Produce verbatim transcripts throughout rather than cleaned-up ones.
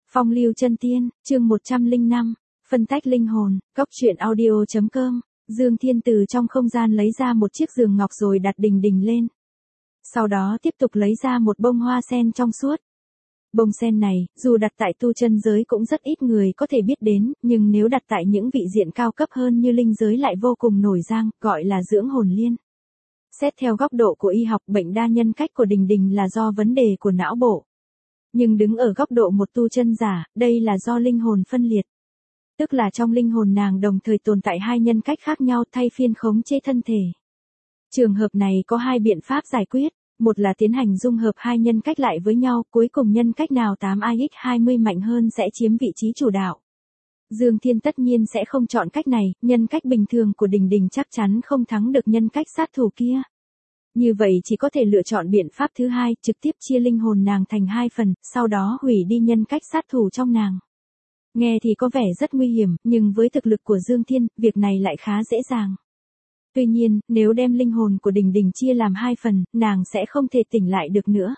Phong lưu chân tiên, chương một trăm lẻ năm, phân tách linh hồn, cốc truyện audio chấm com. Dương Thiên từ trong không gian lấy ra một chiếc giường ngọc rồi đặt đỉnh đỉnh lên. Sau đó tiếp tục lấy ra một bông hoa sen trong suốt. Bông sen này, dù đặt tại tu chân giới cũng rất ít người có thể biết đến, nhưng nếu đặt tại những vị diện cao cấp hơn như linh giới lại vô cùng nổi danh, gọi là dưỡng hồn liên. Xét theo góc độ của y học, bệnh đa nhân cách của Đình Đình là do vấn đề của não bộ. Nhưng đứng ở góc độ một tu chân giả, đây là do linh hồn phân liệt. Tức là trong linh hồn nàng đồng thời tồn tại hai nhân cách khác nhau thay phiên khống chế thân thể. Trường hợp này có hai biện pháp giải quyết, một là tiến hành dung hợp hai nhân cách lại với nhau, cuối cùng nhân cách nào tám i x hai mươi mạnh hơn sẽ chiếm vị trí chủ đạo. Dương Thiên tất nhiên sẽ không chọn cách này, nhân cách bình thường của Đình Đình chắc chắn không thắng được nhân cách sát thủ kia. Như vậy chỉ có thể lựa chọn biện pháp thứ hai, trực tiếp chia linh hồn nàng thành hai phần, sau đó hủy đi nhân cách sát thủ trong nàng. Nghe thì có vẻ rất nguy hiểm, nhưng với thực lực của Dương Thiên, việc này lại khá dễ dàng. Tuy nhiên, nếu đem linh hồn của Đình Đình chia làm hai phần, nàng sẽ không thể tỉnh lại được nữa.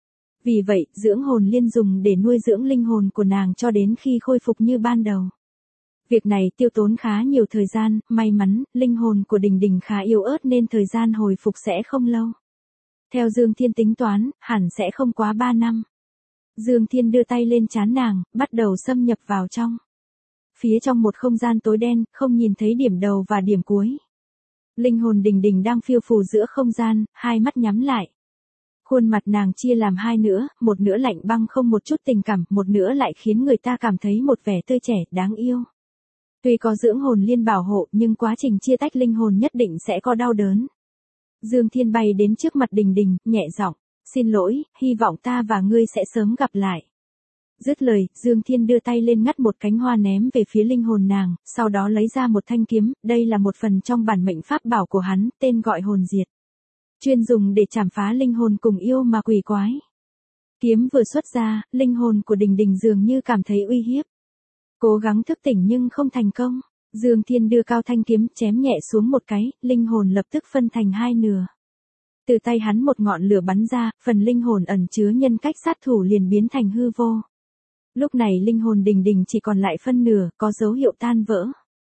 Vì vậy, dưỡng hồn liên dùng để nuôi dưỡng linh hồn của nàng cho đến khi khôi phục như ban đầu. Việc này tiêu tốn khá nhiều thời gian, may mắn, linh hồn của Đình Đình khá yếu ớt nên thời gian hồi phục sẽ không lâu. Theo Dương Thiên tính toán, hẳn sẽ không quá ba năm. Dương Thiên đưa tay lên trán nàng, bắt đầu xâm nhập vào trong. Phía trong một không gian tối đen, không nhìn thấy điểm đầu và điểm cuối. Linh hồn Đình Đình đang phiêu phù giữa không gian, hai mắt nhắm lại. Khuôn mặt nàng chia làm hai nửa, một nửa lạnh băng không một chút tình cảm, một nửa lại khiến người ta cảm thấy một vẻ tươi trẻ, đáng yêu. Tuy có dưỡng hồn liên bảo hộ nhưng quá trình chia tách linh hồn nhất định sẽ có đau đớn. Dương Thiên bay đến trước mặt Đình Đình, nhẹ giọng, xin lỗi, hy vọng ta và ngươi sẽ sớm gặp lại. Dứt lời, Dương Thiên đưa tay lên ngắt một cánh hoa ném về phía linh hồn nàng, sau đó lấy ra một thanh kiếm, đây là một phần trong bản mệnh pháp bảo của hắn, tên gọi hồn diệt. Chuyên dùng để chảm phá linh hồn cùng yêu mà quỷ quái. Kiếm vừa xuất ra, linh hồn của Đình Đình dường như cảm thấy uy hiếp. Cố gắng thức tỉnh nhưng không thành công. Dương Thiên đưa cao thanh kiếm chém nhẹ xuống một cái, linh hồn lập tức phân thành hai nửa. Từ tay hắn một ngọn lửa bắn ra, phần linh hồn ẩn chứa nhân cách sát thủ liền biến thành hư vô. Lúc này linh hồn Đình Đình chỉ còn lại phân nửa, có dấu hiệu tan vỡ.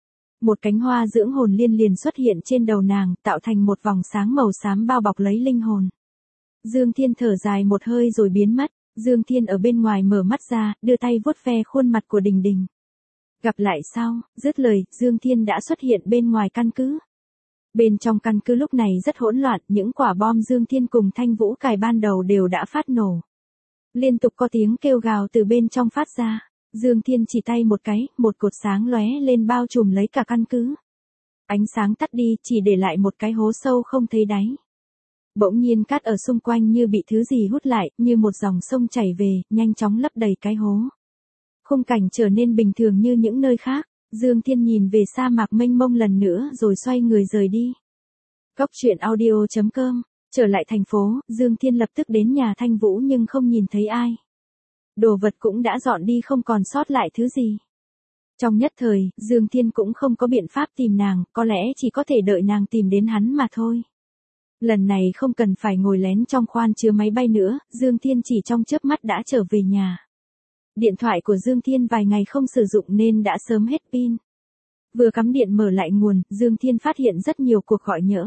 Một cánh hoa dưỡng hồn liên liền xuất hiện trên đầu nàng, tạo thành một vòng sáng màu xám bao bọc lấy linh hồn. Dương Thiên thở dài một hơi rồi biến mất. Dương Thiên ở bên ngoài mở mắt ra, đưa tay vuốt ve khuôn mặt của Đình Đình. Gặp lại sau, dứt lời, Dương Thiên đã xuất hiện bên ngoài căn cứ. Bên trong căn cứ lúc này rất hỗn loạn, những quả bom Dương Thiên cùng Thanh Vũ cài ban đầu đều đã phát nổ. Liên tục có tiếng kêu gào từ bên trong phát ra. Dương Thiên chỉ tay một cái, một cột sáng lóe lên bao trùm lấy cả căn cứ. Ánh sáng tắt đi, chỉ để lại một cái hố sâu không thấy đáy. Bỗng nhiên cát ở xung quanh như bị thứ gì hút lại, như một dòng sông chảy về, nhanh chóng lấp đầy cái hố. Khung cảnh trở nên bình thường như những nơi khác. Dương Thiên nhìn về sa mạc mênh mông lần nữa rồi xoay người rời đi. Cốc truyện audio chấm com. Trở lại thành phố, Dương Thiên lập tức đến nhà Thanh Vũ nhưng không nhìn thấy ai. Đồ vật cũng đã dọn đi không còn sót lại thứ gì. Trong nhất thời, Dương Thiên cũng không có biện pháp tìm nàng, có lẽ chỉ có thể đợi nàng tìm đến hắn mà thôi. Lần này không cần phải ngồi lén trong khoang chứa máy bay nữa, Dương Thiên chỉ trong chớp mắt đã trở về nhà. Điện thoại của Dương Thiên vài ngày không sử dụng nên đã sớm hết pin. Vừa cắm điện mở lại nguồn, Dương Thiên phát hiện rất nhiều cuộc gọi nhỡ.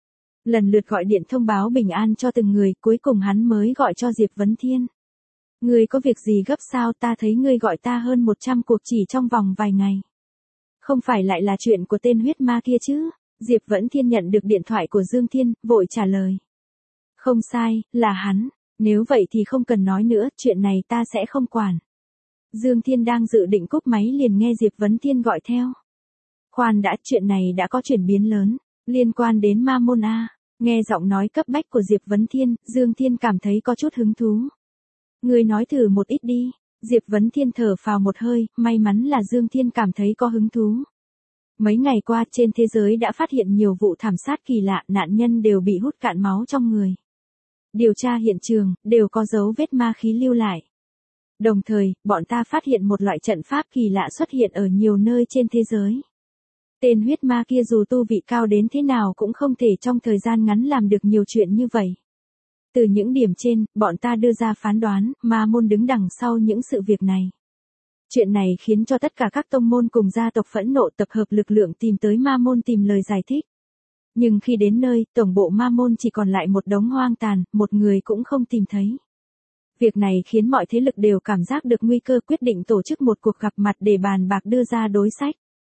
Lần lượt gọi điện thông báo bình an cho từng người, cuối cùng hắn mới gọi cho Diệp Vấn Thiên. Ngươi có việc gì gấp sao, ta thấy ngươi gọi ta hơn một trăm cuộc chỉ trong vòng vài ngày. Không phải lại là chuyện của tên huyết ma kia chứ? Diệp Vấn Thiên nhận được điện thoại của Dương Thiên, vội trả lời. Không sai, là hắn. Nếu vậy thì không cần nói nữa, chuyện này ta sẽ không quản. Dương Thiên đang dự định cúp máy liền nghe Diệp Vấn Thiên gọi theo. Khoan đã, chuyện này đã có chuyển biến lớn, liên quan đến Ma Môn A. Nghe giọng nói cấp bách của Diệp Vấn Thiên, Dương Thiên cảm thấy có chút hứng thú. Ngươi nói thử một ít đi. Diệp Vấn Thiên thở phào một hơi, may mắn là Dương Thiên cảm thấy có hứng thú. Mấy ngày qua trên thế giới đã phát hiện nhiều vụ thảm sát kỳ lạ, nạn nhân đều bị hút cạn máu trong người. Điều tra hiện trường, đều có dấu vết ma khí lưu lại. Đồng thời, bọn ta phát hiện một loại trận pháp kỳ lạ xuất hiện ở nhiều nơi trên thế giới. Tên huyết ma kia dù tu vị cao đến thế nào cũng không thể trong thời gian ngắn làm được nhiều chuyện như vậy. Từ những điểm trên, bọn ta đưa ra phán đoán, Ma Môn đứng đằng sau những sự việc này. Chuyện này khiến cho tất cả các tông môn cùng gia tộc phẫn nộ tập hợp lực lượng tìm tới ma môn tìm lời giải thích. Nhưng khi đến nơi, tổng bộ ma môn chỉ còn lại một đống hoang tàn, một người cũng không tìm thấy. Việc này khiến mọi thế lực đều cảm giác được nguy cơ, quyết định tổ chức một cuộc gặp mặt để bàn bạc đưa ra đối sách.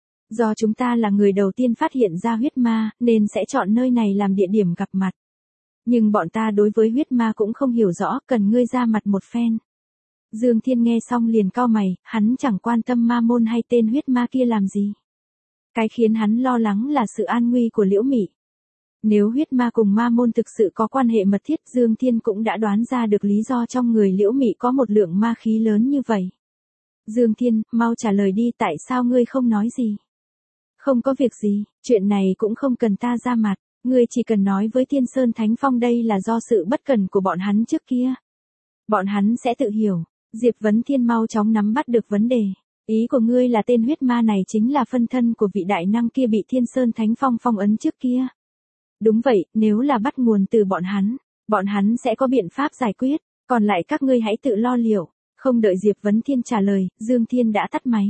Do chúng ta là người đầu tiên phát hiện ra huyết ma, nên sẽ chọn nơi này làm địa điểm gặp mặt. Nhưng bọn ta đối với huyết ma cũng không hiểu rõ, cần ngươi ra mặt một phen. Dương Thiên nghe xong liền cau mày, hắn chẳng quan tâm ma môn hay tên huyết ma kia làm gì. Cái khiến hắn lo lắng là sự an nguy của Liễu Mị. Nếu huyết ma cùng ma môn thực sự có quan hệ mật thiết, Dương Thiên cũng đã đoán ra được lý do trong người Liễu Mị có một lượng ma khí lớn như vậy. Dương Thiên, mau trả lời đi, tại sao ngươi không nói gì? Không có việc gì, chuyện này cũng không cần ta ra mặt, ngươi chỉ cần nói với Thiên Sơn Thánh Phong đây là do sự bất cẩn của bọn hắn trước kia. Bọn hắn sẽ tự hiểu. Diệp Vấn Thiên mau chóng nắm bắt được vấn đề. Ý của ngươi là tên huyết ma này chính là phân thân của vị đại năng kia bị Thiên Sơn Thánh Phong phong ấn trước kia. Đúng vậy, nếu là bắt nguồn từ bọn hắn, bọn hắn sẽ có biện pháp giải quyết, còn lại các ngươi hãy tự lo liệu. Không đợi Diệp Vấn Thiên trả lời, Dương Thiên đã tắt máy.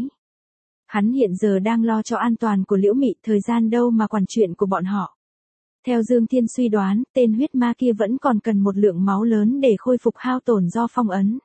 Hắn hiện giờ đang lo cho an toàn của Liễu Mị, thời gian đâu mà quản chuyện của bọn họ. Theo Dương Thiên suy đoán, tên huyết ma kia vẫn còn cần một lượng máu lớn để khôi phục hao tổn do phong ấn.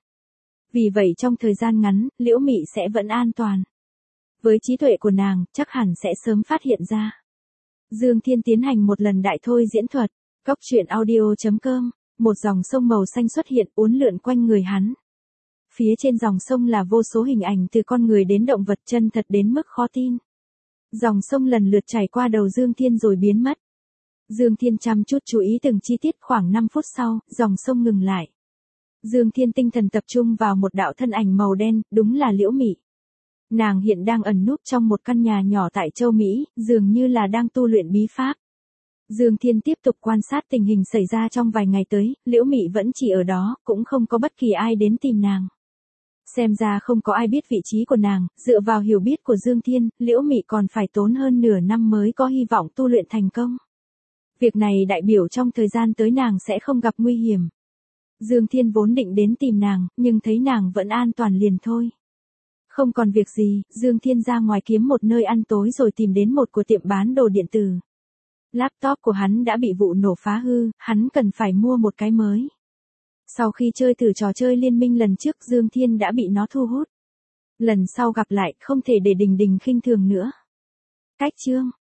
Vì vậy trong thời gian ngắn, Liễu Mị sẽ vẫn an toàn. Với trí tuệ của nàng, chắc hẳn sẽ sớm phát hiện ra. Dương Thiên tiến hành một lần đại thôi diễn thuật. Cốc truyện audio chấm com. Một dòng sông màu xanh xuất hiện uốn lượn quanh người hắn. Phía trên dòng sông là vô số hình ảnh từ con người đến động vật, chân thật đến mức khó tin. Dòng sông lần lượt chảy qua đầu Dương Thiên rồi biến mất. Dương Thiên chăm chút chú ý từng chi tiết, khoảng năm phút sau, dòng sông ngừng lại. Dương Thiên tinh thần tập trung vào một đạo thân ảnh màu đen, đúng là Liễu Mị. Nàng hiện đang ẩn núp trong một căn nhà nhỏ tại châu Mỹ, dường như là đang tu luyện bí pháp. Dương Thiên tiếp tục quan sát tình hình xảy ra trong vài ngày tới, Liễu Mị vẫn chỉ ở đó, cũng không có bất kỳ ai đến tìm nàng. Xem ra không có ai biết vị trí của nàng, dựa vào hiểu biết của Dương Thiên, Liễu Mị còn phải tốn hơn nửa năm mới có hy vọng tu luyện thành công. Việc này đại biểu trong thời gian tới nàng sẽ không gặp nguy hiểm. Dương Thiên vốn định đến tìm nàng, nhưng thấy nàng vẫn an toàn liền thôi. Không còn việc gì, Dương Thiên ra ngoài kiếm một nơi ăn tối rồi tìm đến một của tiệm bán đồ điện tử. Laptop của hắn đã bị vụ nổ phá hư, hắn cần phải mua một cái mới. Sau khi chơi thử trò chơi liên minh lần trước, Dương Thiên đã bị nó thu hút. Lần sau gặp lại, không thể để Đình Đình khinh thường nữa. Cách chương